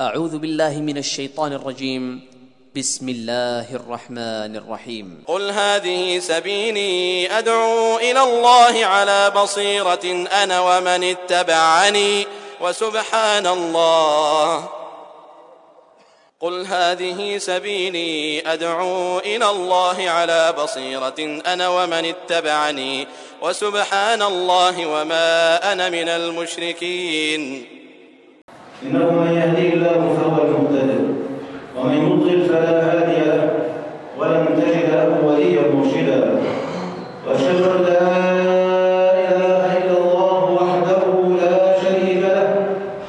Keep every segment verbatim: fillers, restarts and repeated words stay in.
أعوذ بالله من الشيطان الرجيم. بسم الله الرحمن الرحيم. قل هذه سبيلي أدعو إلى الله على بصيرة أنا ومن اتبعني وسبحان الله قل هذه سبيلي أدعو إلى الله على بصيرة أنا ومن اتبعني وسبحان الله وما أنا من المشركين. إنه من يهدي الله فهو المهتد ومن يضلل فلا هادي له ولن تجد له وليا مرشدا. وأشهد أن لا إله إلا الله وحده لا شريك له.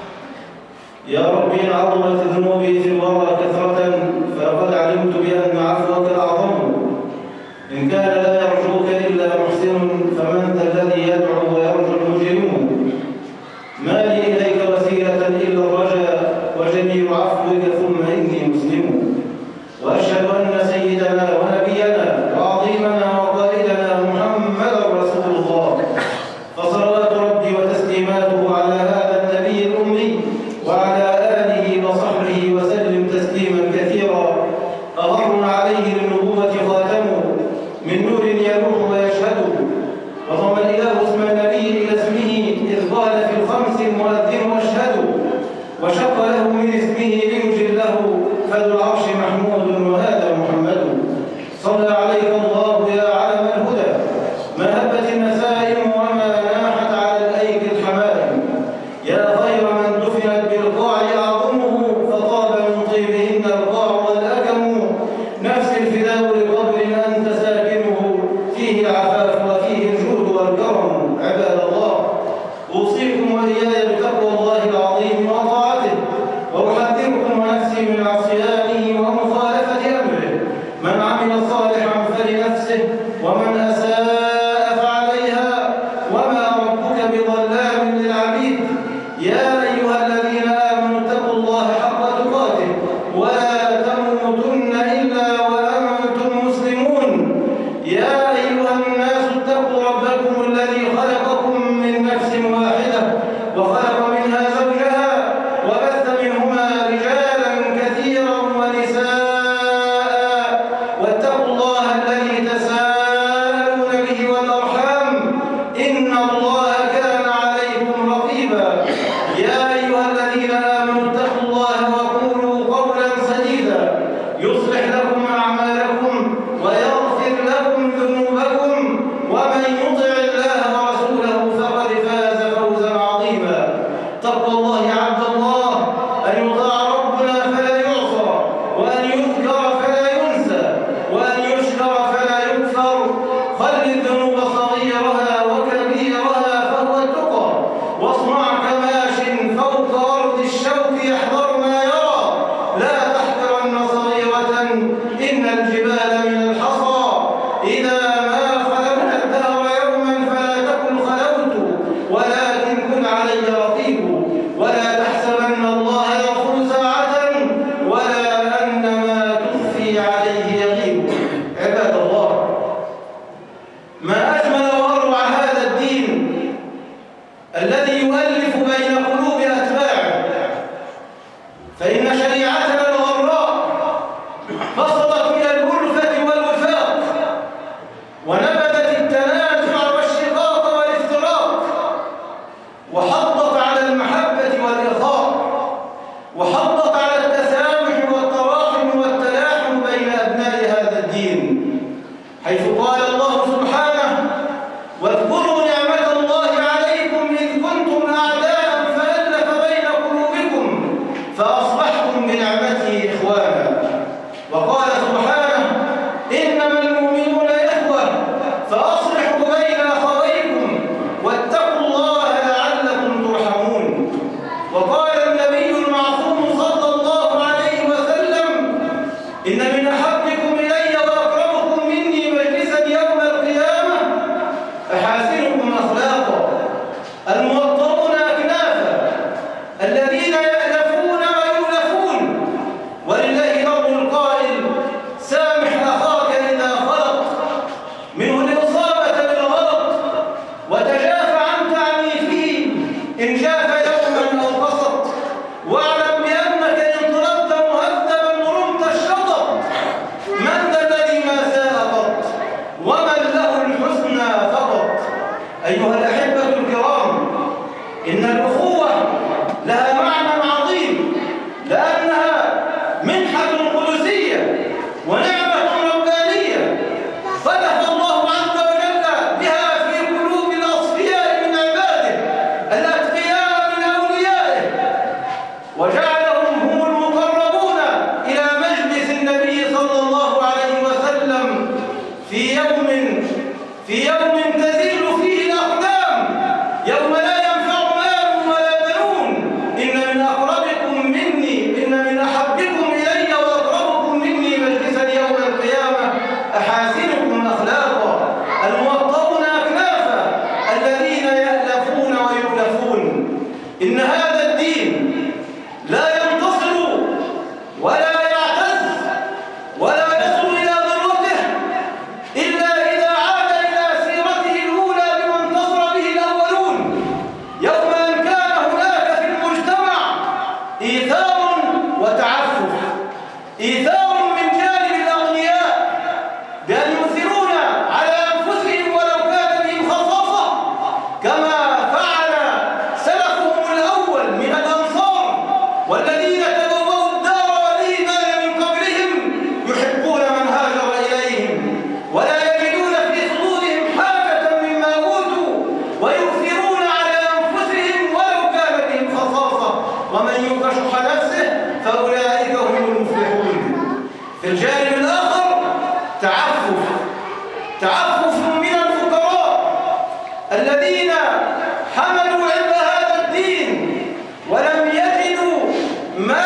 يا ربي إن عظمت ذنوبي في الورى كثرة فلقد علمت بأن عفوك أعظم. إن كان لا يرجوك إلا محسن فمن ذا الذي يدعو ويرجو المجرمون. ما لي إليك وسيلة إلا الرجاء وجميل عفوك ثم إني مسلم. وأشهد أن سيدنا ونبينا وعظيمنا وقائدنا محمدا رسول الله، فصلوات ربي وتسليماته على هذا النبي الأمي وعلى آله وصحبه وسلم تسليما كثيرا. أغر عليه للنبوة خاتم من نور يلوح ويشهد. وضم الإله اسم النبي إلى اسمه إذ قال في الخمس المؤذن واشهد. وشق له من اسمه ليجله فذو العرش محمود وهذا محمد. صلى عليك الله يا علم الهدى ما هبت النسائم وما ناحت على الأيك الحمائم. يا خير من دفنت بالقاع أعظمه فطاب من طيبهن القاع والأكم. نفس الفداء لقبر أنت ساكنه فيه العفاف وفيه الجود والكرم. عباد الله، أوصيكم وإياي بتقوى الله العظيم وطاعته، وأحذركم ونفسي من عصيانه ومخالفة أمره. من عمل صالحا فلنفسه ومن أساء فعليها وما ربك بظلام للعبيد. يا أيها الذين آمنوا اتقوا الله حق تقاته ولا تموتن إلا وأنتم مسلمون. يا أيها الناس اتقوا ربكم الذي خلقكم من نفس واحدة وخلق منها زوجها وبث منهما رجالا كثيرا ونساء. واتقوا الله الذي تساءلون به والأرحام إن الله كان عليكم رقيبا. يا أيها الذين آمنوا اتقوا الله وقولوا قولا سديدا يصلح لكم أعمالكم ويغفر لكم ذنوبكم ومن يطع الله ورسوله فقد فاز فوزا عظيما. تقوى الله عبد الله أن يطاع ربنا فلا يعصى وأن يذكر فلا ينسى وأن يشكر فلا يكفر. خل الذنوب صغيرها وكبيرها فهو التقى. واصنع كماش فوق أرض الشوك يحذر ما يرى. لا تحقرن صغيرة إن الجبال من الحصى. إذا ما خلقنا الدهر يوما فلا تكن خلوت ولكن كن علي رقيب. ولا تحسبن الله يغفر ساعة ولا أن ما تخفي عليه يغيب. عباد الله، ما أجمل وأروع هذا الدين الذي يؤلف بين قلوب أتباعه. فإن شريعتنا الغراء بسطت من الألفة والوفاق ونبذت التنازع والشقاق والافتراق وحضت على المحبة والإخاء وحضت على التسامح والتراحم والتلاحم بين أبناء هذا الدين، حيث قال الله سبحانه: واذكروا نعمة الله عليكم إذ كنتم أعداء فألف بين قلوبكم فأصبحتم بنعمته إخوانا. وقال سبحانه: إنما المؤمنون إخوة فأصلحوا بين أخويكم واتقوا الله لعلكم ترحمون. وقال النبي المعصوم صلى الله عليه وسلم: إن من أحبكم إلي وأقربكم مني مجلسا يوم القيامة أحاسنكم أخلاقا، الموطؤون أكنافا، الذين يألفون ويؤلفون في يوم تزل فيه الأقدام، يوم لا ينفع مال ولا بنون. إن من أقربكم مني إن من أحبكم إلي وأقربكم مني مجلسا يوم القيامة أحاسنكم أخلاقا الموطؤون أكنافا الذين يألفون ويؤلفون. إن هذا الدين لا ينتصر ولا يعتز ولا يصل إلى ذروته إلا إذا عاد إلى سيرته الأولى بما انتصر به الأولون، يوم أن كان هناك في المجتمع إيثار وتعفف، إيثار من جانب الأغنياء بأن يؤثرون على أنفسهم ولو كان بهم خصاصة، كما فعل سلفهم الأول من الأنصار والذين تبوأوا الدار والإيمان من قبلهم يحبون من هاجر إليهم ولا يجدون في صدورهم حاجة مما أوتوا ويؤثرون على أنفسهم ولو كان بهم خصاصة، ومن يوق شح نفسه فأولئك هم المفلحون. في الجانب الآخر تعفف، تعفف من الفقراء الذين حملوا عبء هذا الدين ولم يجدوا ما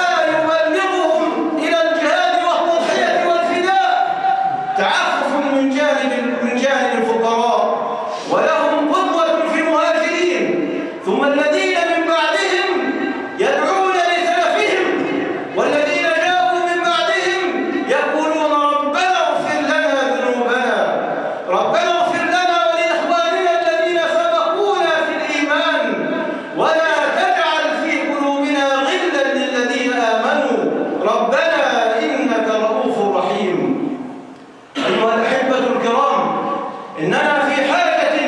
يبلغهم إلى الجهاد والتضحية والفداء. تعفف من جانب من جانب الفقراء، ولهم قدوة في المهاجرين، ثم الذين من بعدهم يدعون لسلفهم، والذين جاءوا من بعدهم يقولون ربنا اغفر لنا ذنوبنا، ربنا اغفر لنا ولإخواننا الذين سبقونا في الإيمان، ولا تجعل في قلوبنا غلا للذين آمنوا ربنا إنك رؤوف رحيم. أيها الأحبة الكرام، إننا في حاجة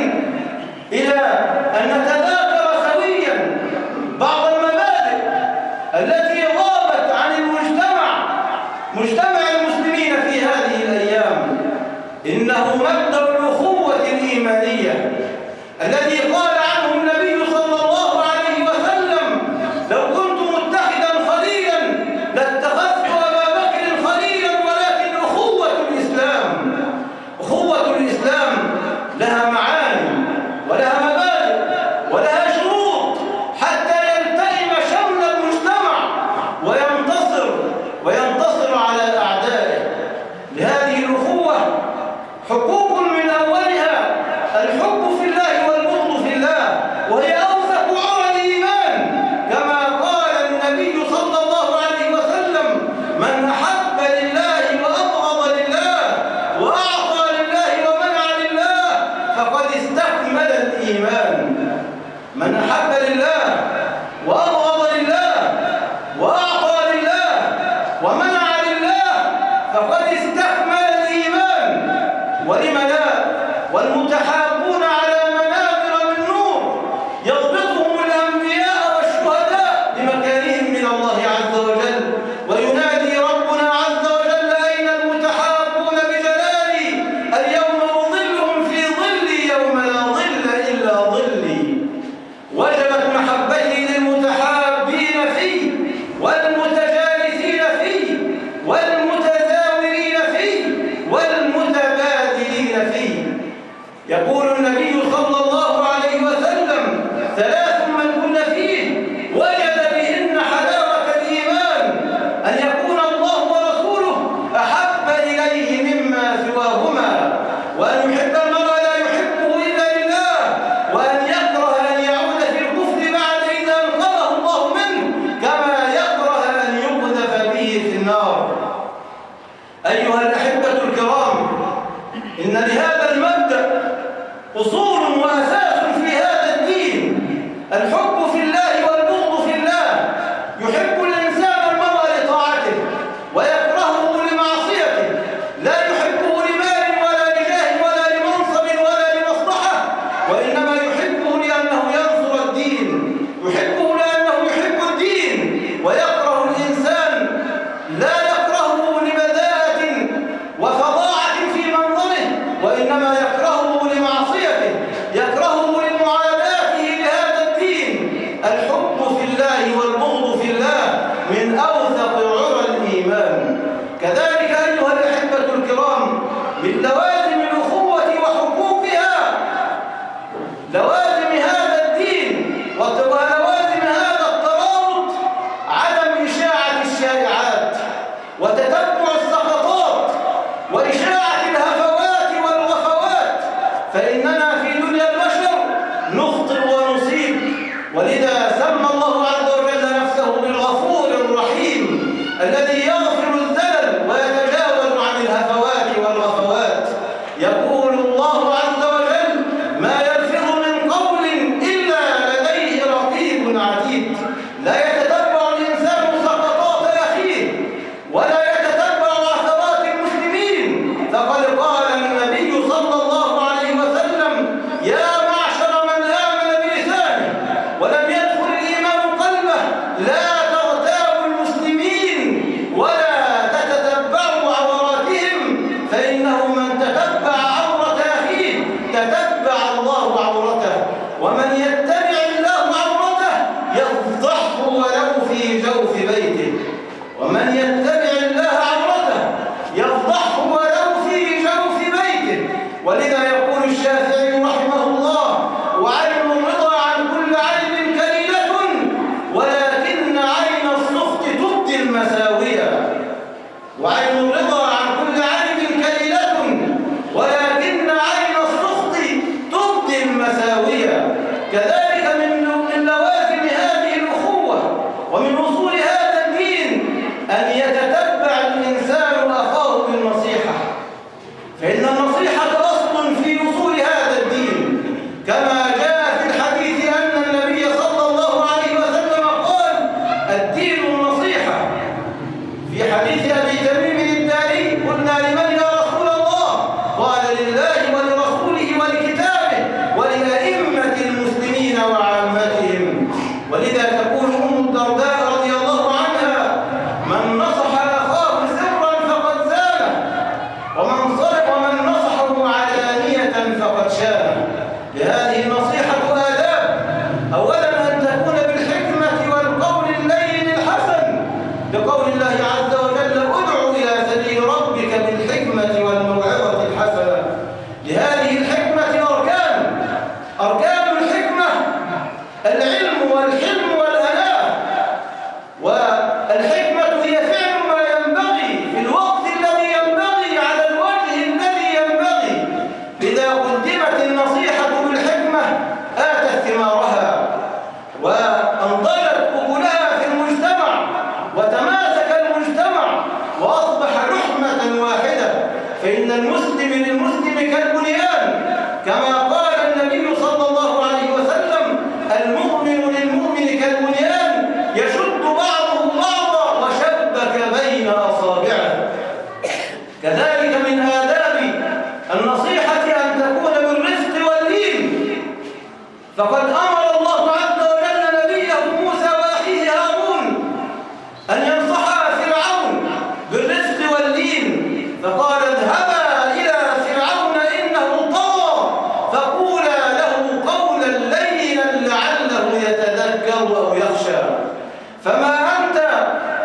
إلى أن نتذاكر سويا بعض المبادئ التي غابت عن المجتمع، مجتمع المسلمين في هذه الأيام. إنه مبدأ الأخوة الإيمانية الذي قال عنه النبي صلى الله عليه وسلم: لو كنت متخذا خليلا لاتخذت أبا بكر خليلا، ولكن أخوة الإسلام، أخوة الإسلام لها معاني ولها مبادئ ولها شروط حتى يلتئم شمل المجتمع وينتصر وينتصر على أعدائه. لهذه الأخوة حقوق من أولها الحب في الله والبغض في الله، وهي أوثق عرى الإيمان، كما قال النبي صلى الله عليه وسلم: من أحب لله وأبغض لله وأعطى لله ومنع لله فقد استكمل الإيمان. من أحب لله وأبغض لله وأعطى لله ومنع لله فقد استكمل الإيمان. ولم لا؟ والمتحابون على منابر من نور يضبطهم الأنبياء والشهداء بمكانهم من الله عز وجل، وينادي ربنا عز وجل: أين المتحابون بجلالي اليوم أظلهم في ظلي يوم لا ظل إلا ظلي. وجبت محبتي للمتحابين فيه والمتجالسين فيه والمتزاورين فيه والمتبادلين فيه. يقول النبي صلى الله عليه وسلم: ثلاث من كن فيه وجد بهن حلاوة الإيمان: أن يكون الله ورسوله أحب إليه مما سواهما، وأن يحب المرء لا يحبه إلا لله، وأن يكره أن يعود في الكفر بعد إذا أنقذه الله منه، كما يكره أن يقذف به في النار. أيها الأحبة الكرام، إن لهذا المبدأ أصول وأساس في هذا الدين: الحب في الله والبغض في الله. يحب الإنسان المرء لطاعته ويكرهه لمعصيته، لا يحبه لمال ولا لجاه ولا لمنصب ولا لمصلحة، وإنما يحبه لأنه ينصر الدين، يحبه لأنه يحب الدين، ويكره الإنسان لا يكرهه لبذاءة وفظاعة في منظره، وإنما يكرهه لمعصيته. ولذا سمى الله عز وجل نفسه بالغفور الرحيم الذي يغفر الزلل ويتجاوز عن الهفوات والغفوات. يقول الله عز وجل: ما يلفظ من قول إلا لديه رقيب عتيد. لا يتتبع الإنسان سقطات أخيه ولا يتتبع عثرات المسلمين، فقد قال النبي صلى الله عليه وسلم: يا معشر من آمن بلسانه ولم يدخل الإيمان قلبه، لا تغتابوا المسلمين ولا تتتبعوا عوراتهم، فإنه من تتبع عورة أخيه تتبع الله عورته، ومن يتبع الله عورته يفضحه ولو في جوف بيته. ومن يتبع الله عورته يفضحه ولو في جوف بيته. ولذا يقول الشافعي رحمه الله: وعين الرضا عن كل عيب كليلة، ولكن عين السخط تبدي المساوية. وعين الرضا عن كل عيب كليلة، ولكن عين السخط تبدي المساوية. كذلك من من لوازم هذه الأخوة ومن أصول هذا الدين أن يتتبع الإنسان أخاه بالنصيحة، فإن النصيحة أصل في أصول هذا الدين، كما جاء في الحديث أن النبي صلى الله عليه وسلم قال: الدين النصيحة. في حديث أبي تميم الداري: قلنا لمن يا رسول الله؟ قال: لله ولرسوله ولكتابه ولأئمة المسلمين وعامتهم. ولذا تقول أم الدرداء رضي الله عنها: من نصح أخاه سرا فقد زانه، ومن صدق ومن نصحه علانية فقد شانه. لهذه النصيحة آداب: أولا أن تكون بالحكمة والقول اللين الحسن، لقول الله عز وجل: ادع إلى سبيل ربك بالحكمة والموعظة الحسنة. لهذه الحكمة أركان: أركان الحكمة العلم والحلم والأناة. والحكمة هي فعل ما ينبغي في الوقت الذي ينبغي على الوجه الذي ينبغي. إذا قدمت النصيحة بالحكمة آتت ثمارها وأنضجت قبولها في المجتمع، وتماسك المجتمع وأصبح لحمة واحدة. فإن المسلم للمسلم كالبنيان، كما قال النبي صلى الله عليه وسلم: المؤمن للمؤمن كالبنيان يشد بعضه بعضا وشبك بين أصابعه. كذلك من آداب النصيحة أن تكون بالرفق واللين، فقد أمر الله عز وجل نبيه موسى وأخيه هارون أن ينصحا فرعون بالرفق واللين، فقال: اذهبا إلى فرعون إنه طغى فقولا له قولا لينا لعله يتذكر أو يخشى. فما أنت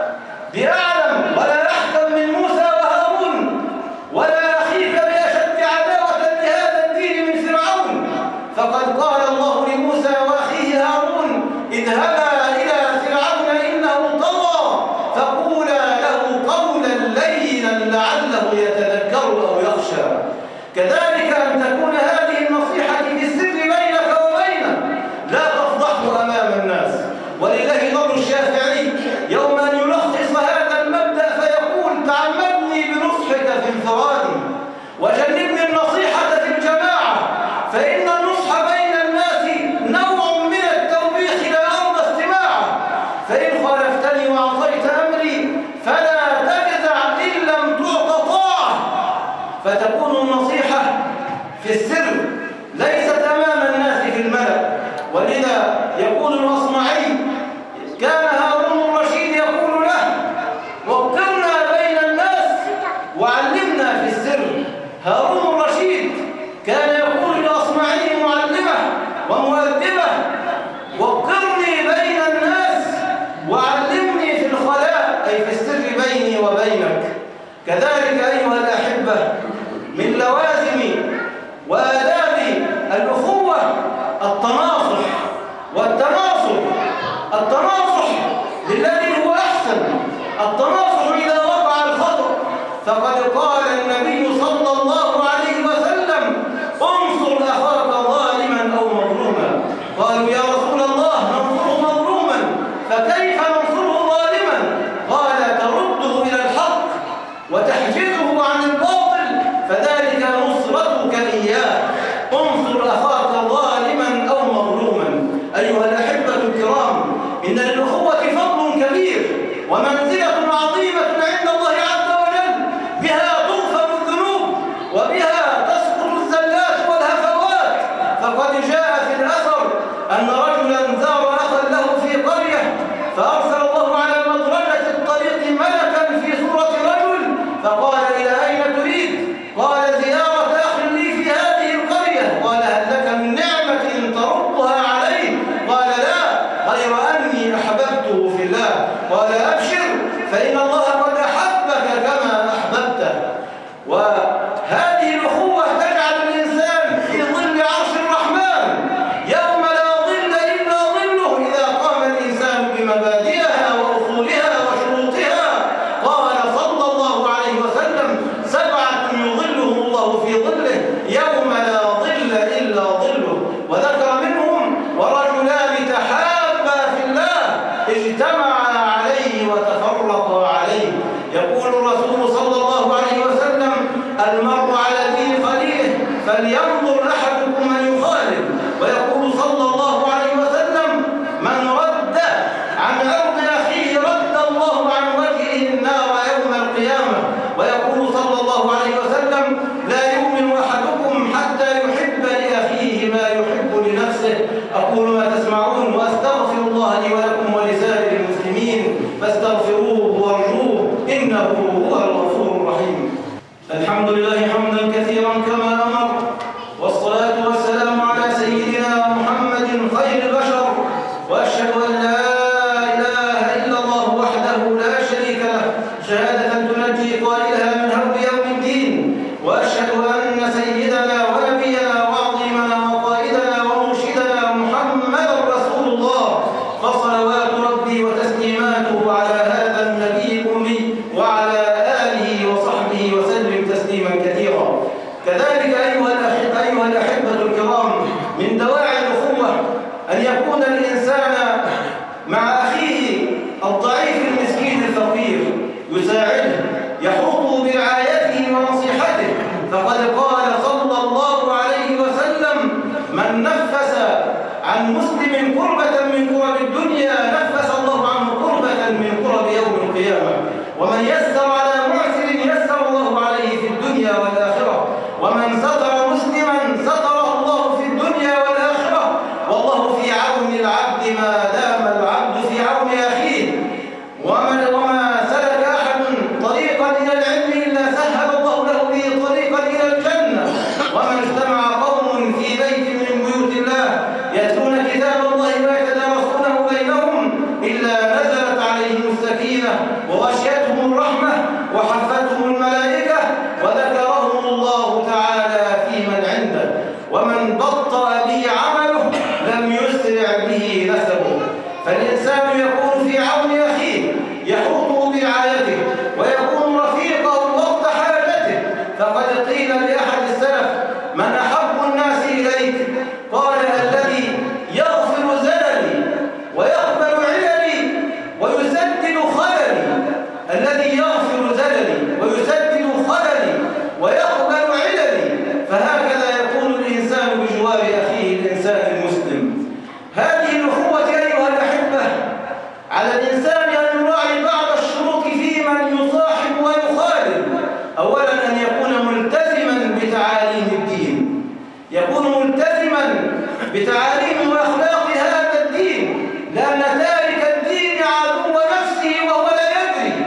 بأعلم ولا أحكم من موسى وهارون، ولا أخيك بأشد عداوة لهذا الدين من فرعون. فقد قال الله لموسى وأخيه هارون: اذهبا إلى فرعون إنه طغى فقولا له قولا لينا لعله يتذكر أو يخشى. كذلك أن تكون هذه النصيحة في السر بينك وبينه، لا تفضحه أمام الناس. ولله ضر الشافعي يوم أن يلخص هذا المبدأ فيقول: تعمدني بنصحك في انفرادي، وجنبني النصيحة في الجماعة، فإن النصح بين الناس نوع من التوبيخ لا أرضى استماعه، فإن خالفتني وعصيت أمري فلا تجزع إن لم تعط طاعة. فتكون النصيحة في السر ليست أمام الناس في الملأ. ولذا يقول الأصمعي: كان هارون الرشيد يقول له: وقرنا بين الناس وعلمنا في السر. هارون الرشيد كان يقول لأصمعي معلمه ومؤدبه: وقرني بين الناس وعلمني في الخلاء، أي في السر بيني وبينك. كذلك أيها الأحبة من لوازم وآداب الأخوة التناصح والتناصح. التناصح للذي هو أحسن، التناصح إذا وقع الخطأ. فقد قال النبي صلى الله عليه وسلم: انصر أخاك ظالما أو مظلوما. قالوا: يا رسول الله ومنزلة عظيمة عند الله عز وجل، بها تغفر الذنوب وبها تسقط الزلات والهفوات. فقد جاء في الأثر أن رجلا زار أخا له في قرية، فأرسل الله على مدرجة الطريق ملكا في صورة رجل، فقال: إلى أين تريد؟ قال: زيارة أخ لي في هذه القرية. قال: هل لك من نعمة تردها عليه؟ قال: لا، غير أني أحببته في الله. قال: أبشر، فإن الله قد أحبك كما أحببته. وهذه الأخوة تجعل الإنسان في ظل عرش الرحمن يوم لا ظل إلا ظله، إذا قام الإنسان بمبادئها وأصولها وشروطها. قال صلى الله عليه وسلم: سبعة يظلهم الله في ظله يوم لا ظل إلا ظله. وذكر منهم: ورجلان تحابا في الله اجتمعا عليه وتفرقا عليه. يقول الرسول صلى الله عليه وسلم: المرء على دين خليله فلينظر أحدكم من يخالف. ويقول صلى الله عليه وسلم: من رد عن عرض أخيه رد الله عن وجهه النار يوم القيامة. ويقول صلى الله عليه وسلم: لا يؤمن أحدكم حتى يحب لأخيه ما يحب لنفسه. أقول ما تسمعون وأستغفر الله لي ولكم ولسائر المسلمين فاستغفروه وارجوه إنه هو الغفور الرحيم. الحمد لله حمدا كثيرا كما أمر، والصلاة والسلام على سيدنا محمد خير البشر، وأشهد أن لا إله إلا الله وحده لا شريك له شهادة تنجي قائلها من هول يوم الدين. وأشهد أن سيدنا ونبينا وعظيمنا وقائدنا ومرشدنا محمدا رسول الله، فصلوات ربي وتسليماته على هذا النبي الأمي وعلى آله وصحبه وسلم تسليما كثيرا. كذلك أيها الأحبة الكرام، من دواعي الأخوة أن يكون الإنسان مع أخيه الضعيف المسكين الفقير يساعده، يحوطه برعايته ونصيحته. فقد قال صلى الله عليه وسلم: من نفس عن مسلم كربة من كرب الدنيا نفس الله عنه كربة من كرب يوم القيامة. ومن يسر على معسر يسر الله عليه في الدنيا والآخرة. ومن ستر مسلما ستره الله في الدنيا والآخرة. والله في عون العبد ما دام العبد في عون أخيه. ومن وما سلك أحد طريقا إلى العلم إلا سهل الله له به طريقا إلى الجنة. ومن اجتمع قوم في بيت من بيوت الله يتلون كتاب الله ويتدارسونه بينهم إلا نزلت عليهم السكينة وغشيتهم الرحمة وحفتهم الملائكة وذكرهم الله تعالى في من عنده. ومن بطأ به عمله لم يسرع به نسبه. فالإنسان يكون في عون أخيه، يحوطه برعايته ويكون رفيقه وقت حاجته. فقد قيل لأحد السلف: من أحب الناس إليك؟ قال: الذي يغفر زللي ويقبل عللي ويسدد خللي. الذي يغفر زللي ويسدد خللي ويقبل عللي. فهكذا يكون الإنسان بجوار أخيه الإنسان المسلم. هذه الأخوة أيها الأحبة على الإنسان أن يراعي بعض الشروط في من يصاحب ويخالف. أولا أن يكون ملتزما بتعاليم الدين، يكون ملتزما بتعاليم وأخلاق هذا الدين، لأن تارك الدين عدو نفسه وهو لا يدري،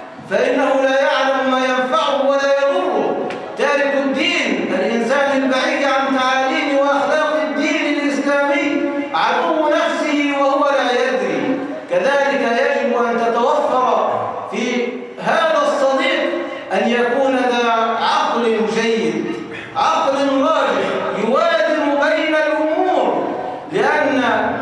فإنه لا يعلم ما ينفعه ولا يضره. تارك الدين الإنسان البعيد عن تعاليم وأخلاق الدين الإسلامي عدو نفسه وهو لا يدري. كذلك يجب أن تتوفر في هذا الصديق أن يكون ذا عقل جيد، عقل راجح يوازن بين الأمور، لأن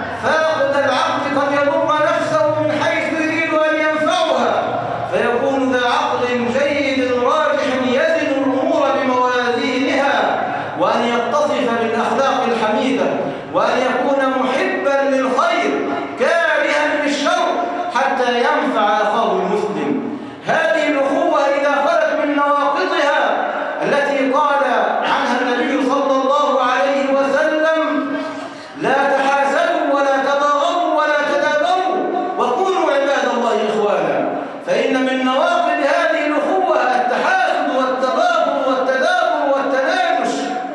فاقد العقل قد يضر نفسه من حيث يريد أن ينفعها. فيكون ذا عقل جيد راجح يزن الأمور بموازينها، وأن يتصف بالأخلاق الحميدة، وأن يكون محبا للخير كارها للشر حتى ينفع أخاه المسلم. من نواقض هذه الأخوة التحاسد والتباغض والتدابر والتناجش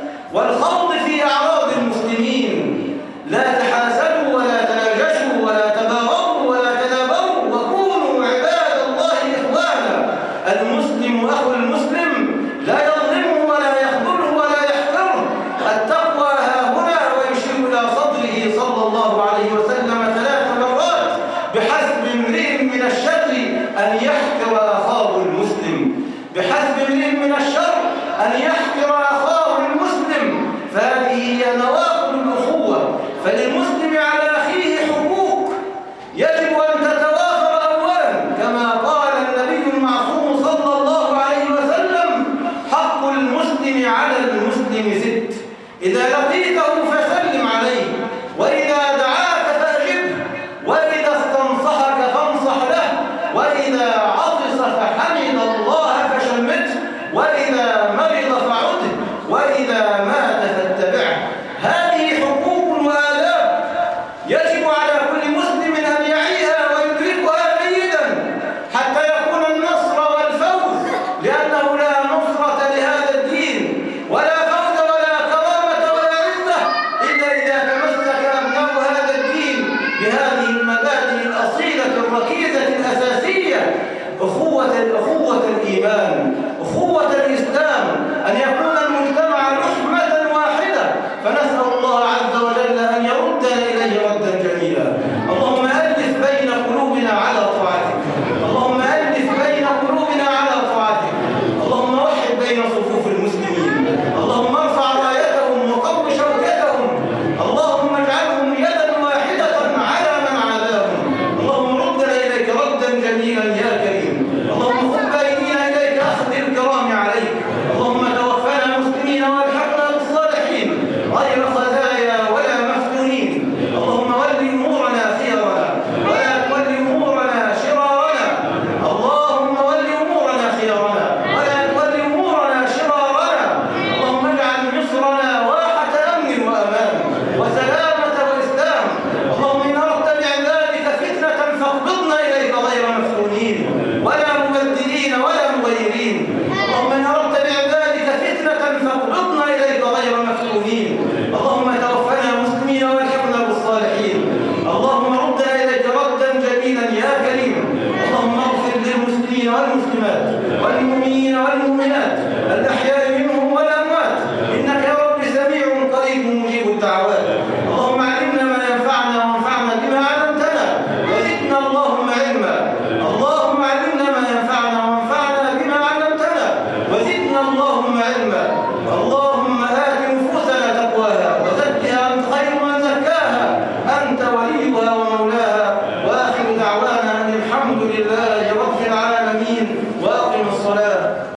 والخوض في أعراض المسلمين. لا تحاسدوا ولا تناجشوا ولا تباغضوا ولا تدابروا وكونوا عباد الله إخوانا. المسلم أخو المسلم لا يظلمه ولا يخذله ولا يحقره. التقوى ها هنا، ويشير إلى صدره صلى الله عليه وسلم ثلاث مرات: بحسب امرئ من الشر أن يحقر أخاه المسلم، بحسب امرئ من الشر أن يحقر أخاه المسلم. فهذه هي نواقض الأخوة. فللمسلم على أخيه حقوق يجب أن تتوافر أولا، كما قال النبي المعصوم صلى الله عليه وسلم: حق المسلم على المسلم ست: إذا لقيته فسلم عليه، وإذا دعاك فأجبه، وإذا استنصحك فانصح له، وإذا عطس فحمد الله فشمته، وإذا مرض فعده، وإذا مات فاتبعه. هذه حقوق وآداب يجب على كل مسلم أن يعيها ويدركها جيدا حتى يكون النصر والفوز، لأنه لا نصرة لهذا الدين ولا فوز ولا كرامة ولا عزة إلا إذا تمسك أبناء هذا الدين بهذه المبادئ الأصيلة الركيزة الأساسية: أخوة أخوة الإيمان، أخوة الإسلام، أن يكون المجتمع لحمة واحدة. فنسأل الله عز وجل أن يردنا إليه ردا جميلا. اللهم ألف بين قلوبنا على طاعتك، اللهم ألف بين قلوبنا على طاعتك، اللهم وحد بين صفوف المسلمين، اللهم ارفع رايتهم وقو شوكتهم، اللهم اجعلهم يدا واحدة على من عاداهم. اللهم ردنا إليك ردا جميلا يا كريم. اللهم خذ بأيدينا إليك أخذ الكرام عليك. اللهم توفنا مسلمين والحقنا بالصالحين غير خزايا ولا مفتونين. اللهم ول أمورنا خيرنا ولا تول أمورنا شرارنا. اللهم ول أمورنا خيرنا ولا تول أمورنا شرارنا. اللهم اجعل مصرنا واحة أمن وأمان وسلامة وإسلام. اللهم إن أردت بعبادك فتنة فاقبضنا إليك غير مفتونين ولا مبدلين ولا مغيرين. اللهم إن أردت بعبادك فتنة فاقبضنا إليك غير مفتونين. اللهم توفنا مسلمين والحقنا بالصالحين. اللهم ردنا إليك ردا جميلا يا كريم. اللهم اغفر للمسلمين والمسلمات والمؤمنين والمؤمنات